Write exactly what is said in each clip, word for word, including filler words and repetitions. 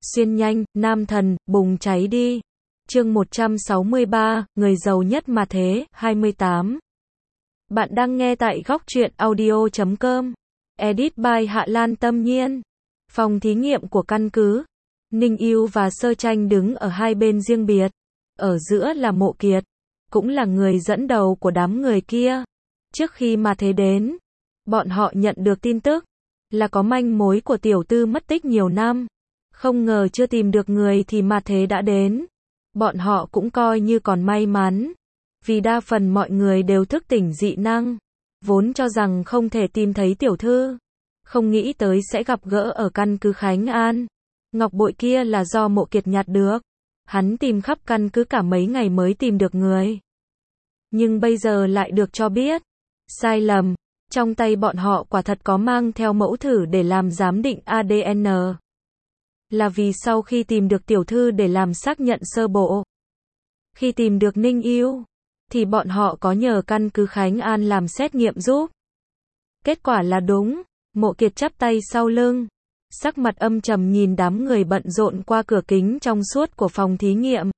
Xuyên nhanh, nam thần, bùng cháy đi. Chương một trăm sáu mươi ba, người giàu nhất mà thế, hai mươi tám. Bạn đang nghe tại góc truyện audio chấm com. Edit by Hạ Lan Tâm Nhiên. Phòng thí nghiệm của căn cứ. Ninh Yêu và Sơ Tranh đứng ở hai bên riêng biệt. Ở giữa là Mộ Kiệt, cũng là người dẫn đầu của đám người kia. Trước khi mà thế đến, bọn họ nhận được tin tức là có manh mối của tiểu tư mất tích nhiều năm. Không ngờ chưa tìm được người thì mà thế đã đến. Bọn họ cũng coi như còn may mắn, vì đa phần mọi người đều thức tỉnh dị năng, vốn cho rằng không thể tìm thấy tiểu thư, không nghĩ tới sẽ gặp gỡ ở căn cứ Khánh An. Ngọc bội kia là do Mộ Kiệt nhặt được, hắn tìm khắp căn cứ cả mấy ngày mới tìm được người. Nhưng bây giờ lại được cho biết, sai lầm, trong tay bọn họ quả thật có mang theo mẫu thử để làm giám định a đê en. Là vì sau khi tìm được tiểu thư để làm xác nhận sơ bộ, khi tìm được Ninh Yêu, thì bọn họ có nhờ căn cứ Khánh An làm xét nghiệm giúp. Kết quả là đúng. Mộ Kiệt chắp tay sau lưng, sắc mặt âm trầm nhìn đám người bận rộn qua cửa kính trong suốt của phòng thí nghiệm.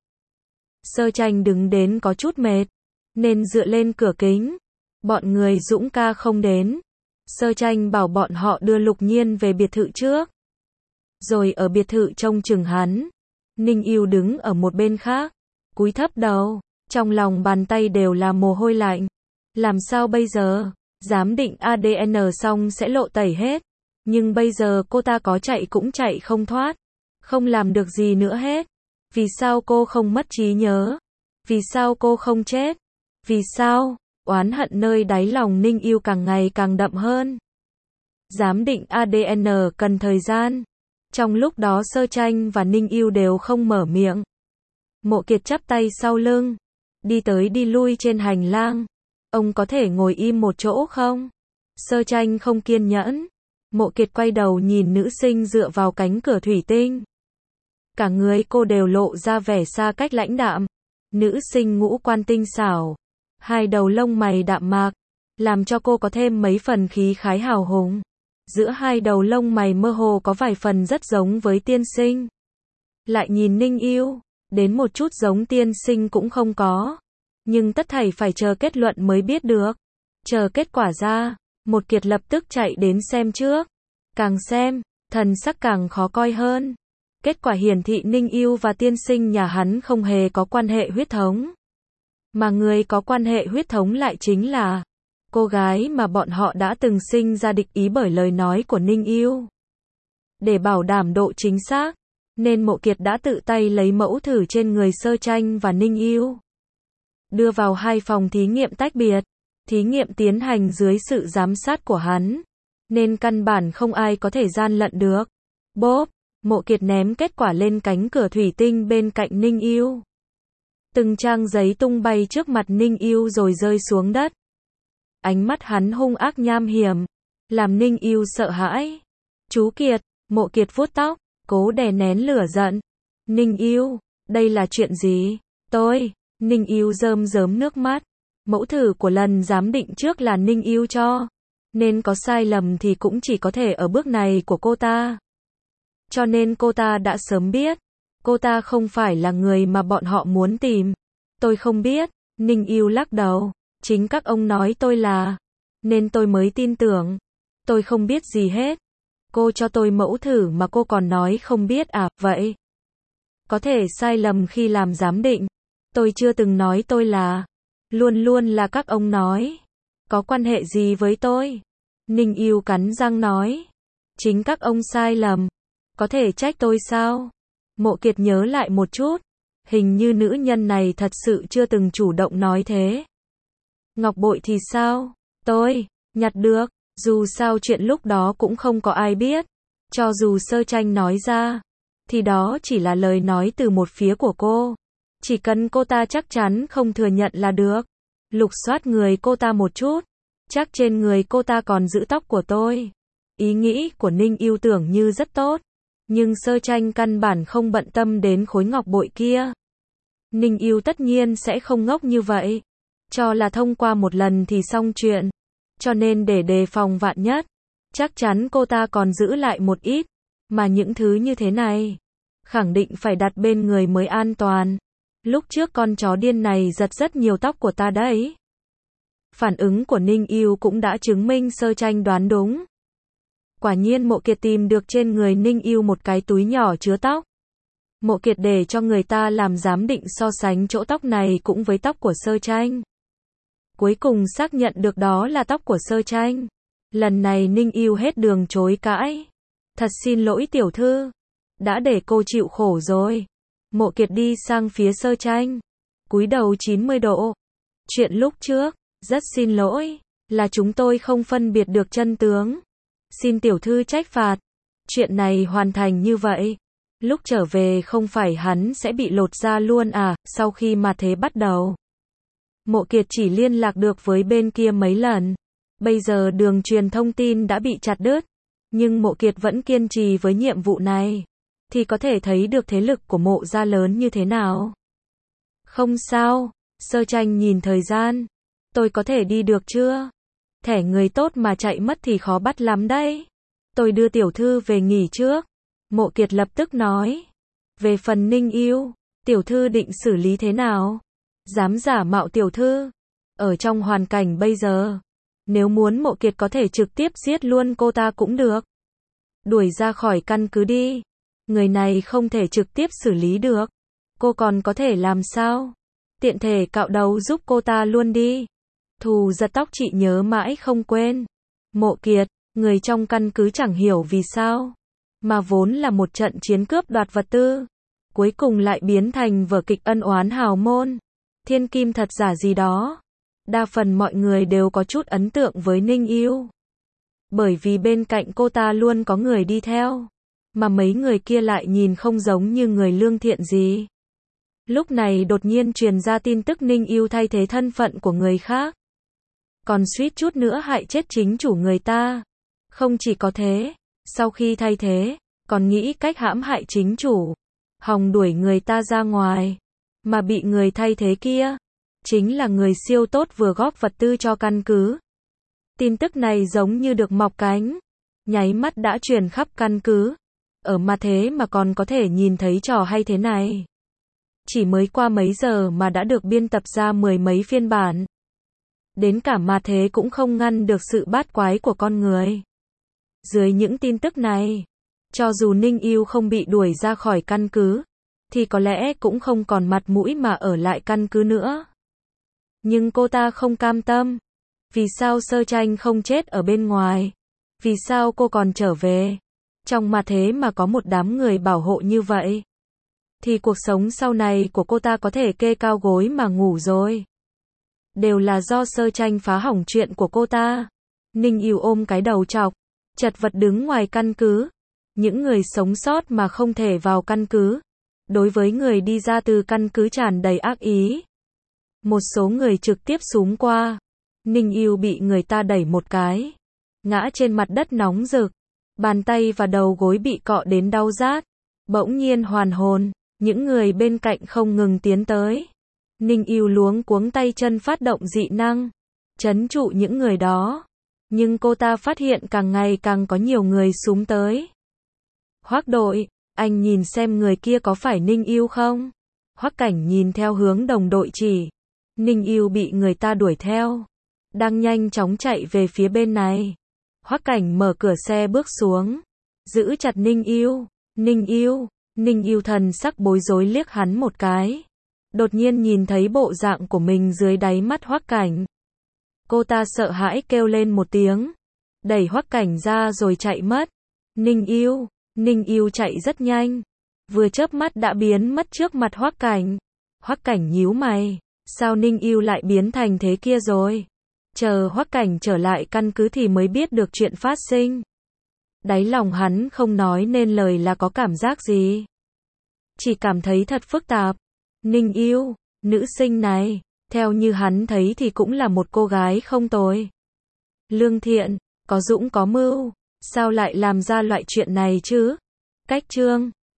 Sơ Tranh đứng đến có chút mệt, nên dựa lên cửa kính. Bọn người Dũng ca không đến. Sơ Tranh bảo bọn họ đưa Lục Nhiên về biệt thự trước, rồi ở biệt thự trông chừng hắn. Ninh Yêu đứng ở một bên khác, cúi thấp đầu, trong lòng bàn tay đều là mồ hôi lạnh. Làm sao bây giờ? Giám định a đê en xong sẽ lộ tẩy hết. Nhưng bây giờ cô ta có chạy cũng chạy không thoát. Không làm được gì nữa hết. Vì sao cô không mất trí nhớ? Vì sao cô không chết? Vì sao? Oán hận nơi đáy lòng Ninh Yêu càng ngày càng đậm hơn. Giám định a đê en cần thời gian. Trong lúc đó Sơ Tranh và Ninh Yêu đều không mở miệng. Mộ Kiệt chắp tay sau lưng, đi tới đi lui trên hành lang. Ông có thể ngồi im một chỗ không? Sơ Tranh không kiên nhẫn. Mộ Kiệt quay đầu nhìn nữ sinh dựa vào cánh cửa thủy tinh. Cả người cô đều lộ ra vẻ xa cách lãnh đạm. Nữ sinh ngũ quan tinh xảo, hai đầu lông mày đạm mạc, làm cho cô có thêm mấy phần khí khái hào hùng. Giữa hai đầu lông mày mơ hồ có vài phần rất giống với tiên sinh. Lại nhìn Ninh Yêu, đến một chút giống tiên sinh cũng không có. Nhưng tất thảy phải chờ kết luận mới biết được. Chờ kết quả ra, Một Kiệt lập tức chạy đến xem trước. Càng xem, thần sắc càng khó coi hơn. Kết quả hiển thị Ninh Yêu và tiên sinh nhà hắn không hề có quan hệ huyết thống. Mà người có quan hệ huyết thống lại chính là cô gái mà bọn họ đã từng sinh ra địch ý bởi lời nói của Ninh Yêu. Để bảo đảm độ chính xác, nên Mộ Kiệt đã tự tay lấy mẫu thử trên người Sơ Tranh và Ninh Yêu, đưa vào hai phòng thí nghiệm tách biệt. Thí nghiệm tiến hành dưới sự giám sát của hắn, nên căn bản không ai có thể gian lận được. Bốp, Mộ Kiệt ném kết quả lên cánh cửa thủy tinh bên cạnh Ninh Yêu. Từng trang giấy tung bay trước mặt Ninh Yêu rồi rơi xuống đất. Ánh mắt hắn hung ác nham hiểm, làm Ninh Yêu sợ hãi. Chú Kiệt, Mộ Kiệt vuốt tóc, cố đè nén lửa giận. Ninh Yêu, đây là chuyện gì? Tôi, Ninh Yêu rơm rớm nước mắt. Mẫu thử của lần giám định trước là Ninh Yêu cho, nên có sai lầm thì cũng chỉ có thể ở bước này của cô ta. Cho nên cô ta đã sớm biết, cô ta không phải là người mà bọn họ muốn tìm. Tôi không biết. Ninh Yêu lắc đầu. Chính các ông nói tôi là, nên tôi mới tin tưởng. Tôi không biết gì hết. Cô cho tôi mẫu thử mà cô còn nói không biết à? Vậy có thể sai lầm khi làm giám định. Tôi chưa từng nói tôi là. Luôn luôn là các ông nói. Có quan hệ gì với tôi? Ninh Yêu cắn răng nói. Chính các ông sai lầm. Có thể trách tôi sao? Mộ Kiệt nhớ lại một chút. Hình như nữ nhân này thật sự chưa từng chủ động nói thế. Ngọc bội thì sao? Tôi nhặt được. Dù sao chuyện lúc đó cũng không có ai biết. Cho dù Sơ Tranh nói ra, thì đó chỉ là lời nói từ một phía của cô. Chỉ cần cô ta chắc chắn không thừa nhận là được. Lục soát người cô ta một chút. Chắc trên người cô ta còn giữ tóc của tôi. Ý nghĩ của Ninh Yêu tưởng như rất tốt. Nhưng Sơ Tranh căn bản không bận tâm đến khối ngọc bội kia. Ninh Yêu tất nhiên sẽ không ngốc như vậy. Cho là thông qua một lần thì xong chuyện. Cho nên để đề phòng vạn nhất, chắc chắn cô ta còn giữ lại một ít. Mà những thứ như thế này, khẳng định phải đặt bên người mới an toàn. Lúc trước con chó điên này giật rất nhiều tóc của ta đấy. Phản ứng của Ninh Yêu cũng đã chứng minh Sơ Tranh đoán đúng. Quả nhiên Mộ Kiệt tìm được trên người Ninh Yêu một cái túi nhỏ chứa tóc. Mộ Kiệt để cho người ta làm giám định so sánh chỗ tóc này cũng với tóc của Sơ Tranh. Cuối cùng xác nhận được đó là tóc của Sơ Tranh. Lần này Ninh Yêu hết đường chối cãi. Thật xin lỗi tiểu thư. Đã để cô chịu khổ rồi. Mộ Kiệt đi sang phía Sơ Tranh. Cúi đầu chín mươi độ. Chuyện lúc trước, rất xin lỗi, là chúng tôi không phân biệt được chân tướng. Xin tiểu thư trách phạt. Chuyện này hoàn thành như vậy. Lúc trở về không phải hắn sẽ bị lột da luôn à, sau khi mà thế bắt đầu. Mộ Kiệt chỉ liên lạc được với bên kia mấy lần. Bây giờ đường truyền thông tin đã bị chặt đứt. Nhưng Mộ Kiệt vẫn kiên trì với nhiệm vụ này. Thì có thể thấy được thế lực của Mộ gia lớn như thế nào. Không sao, Sơ Tranh nhìn thời gian. Tôi có thể đi được chưa? Thẻ người tốt mà chạy mất thì khó bắt lắm đấy. Tôi đưa tiểu thư về nghỉ trước. Mộ Kiệt lập tức nói. Về phần Ninh Yêu, tiểu thư định xử lý thế nào? Dám giả mạo tiểu thư. Ở trong hoàn cảnh bây giờ, nếu muốn Mộ Kiệt có thể trực tiếp giết luôn cô ta cũng được. Đuổi ra khỏi căn cứ đi. Người này không thể trực tiếp xử lý được. Cô còn có thể làm sao? Tiện thể cạo đầu giúp cô ta luôn đi. Thù giật tóc chị nhớ mãi không quên. Mộ Kiệt, người trong căn cứ chẳng hiểu vì sao. Mà vốn là một trận chiến cướp đoạt vật tư. Cuối cùng lại biến thành vở kịch ân oán hào môn. Thiên kim thật giả gì đó. Đa phần mọi người đều có chút ấn tượng với Ninh Yêu. Bởi vì bên cạnh cô ta luôn có người đi theo. Mà mấy người kia lại nhìn không giống như người lương thiện gì. Lúc này đột nhiên truyền ra tin tức Ninh Yêu thay thế thân phận của người khác. Còn suýt chút nữa hại chết chính chủ người ta. Không chỉ có thế, sau khi thay thế, còn nghĩ cách hãm hại chính chủ. Hòng đuổi người ta ra ngoài. Mà bị người thay thế kia, chính là người siêu tốt vừa góp vật tư cho căn cứ. Tin tức này giống như được mọc cánh. Nháy mắt đã truyền khắp căn cứ. Ở mà thế mà còn có thể nhìn thấy trò hay thế này. Chỉ mới qua mấy giờ mà đã được biên tập ra mười mấy phiên bản. Đến cả mà thế cũng không ngăn được sự bát quái của con người. Dưới những tin tức này, cho dù Ninh Yêu không bị đuổi ra khỏi căn cứ, thì có lẽ cũng không còn mặt mũi mà ở lại căn cứ nữa. Nhưng cô ta không cam tâm. Vì sao Sơ Tranh không chết ở bên ngoài? Vì sao cô còn trở về? Trong mà thế mà có một đám người bảo hộ như vậy. Thì cuộc sống sau này của cô ta có thể kê cao gối mà ngủ rồi. Đều là do Sơ Tranh phá hỏng chuyện của cô ta. Ninh Yêu ôm cái đầu trọc, chật vật đứng ngoài căn cứ. Những người sống sót mà không thể vào căn cứ. Đối với người đi ra từ căn cứ tràn đầy ác ý. Một số người trực tiếp xúm qua. Ninh Yêu bị người ta đẩy một cái. Ngã trên mặt đất nóng rực. Bàn tay và đầu gối bị cọ đến đau rát. Bỗng nhiên hoàn hồn. Những người bên cạnh không ngừng tiến tới. Ninh Yêu luống cuống tay chân phát động dị năng. Trấn trụ những người đó. Nhưng cô ta phát hiện càng ngày càng có nhiều người xúm tới. Hoắc đội, anh nhìn xem người kia có phải Ninh Yêu không? Hoắc Cảnh nhìn theo hướng đồng đội chỉ. Ninh Yêu bị người ta đuổi theo. Đang nhanh chóng chạy về phía bên này. Hoắc Cảnh mở cửa xe bước xuống. Giữ chặt Ninh Yêu. Ninh Yêu. Ninh Yêu thần sắc bối rối liếc hắn một cái. Đột nhiên nhìn thấy bộ dạng của mình dưới đáy mắt Hoắc Cảnh. Cô ta sợ hãi kêu lên một tiếng. Đẩy Hoắc Cảnh ra rồi chạy mất. Ninh Yêu. Ninh Yêu chạy rất nhanh. Vừa chớp mắt đã biến mất trước mặt Hoắc Cảnh. Hoắc Cảnh nhíu mày. Sao Ninh Yêu lại biến thành thế kia rồi? Chờ Hoắc Cảnh trở lại căn cứ thì mới biết được chuyện phát sinh. Đáy lòng hắn không nói nên lời là có cảm giác gì. Chỉ cảm thấy thật phức tạp. Ninh Yêu, nữ sinh này, theo như hắn thấy thì cũng là một cô gái không tồi. Lương thiện, có dũng có mưu, sao lại làm ra loại chuyện này chứ? Cách chương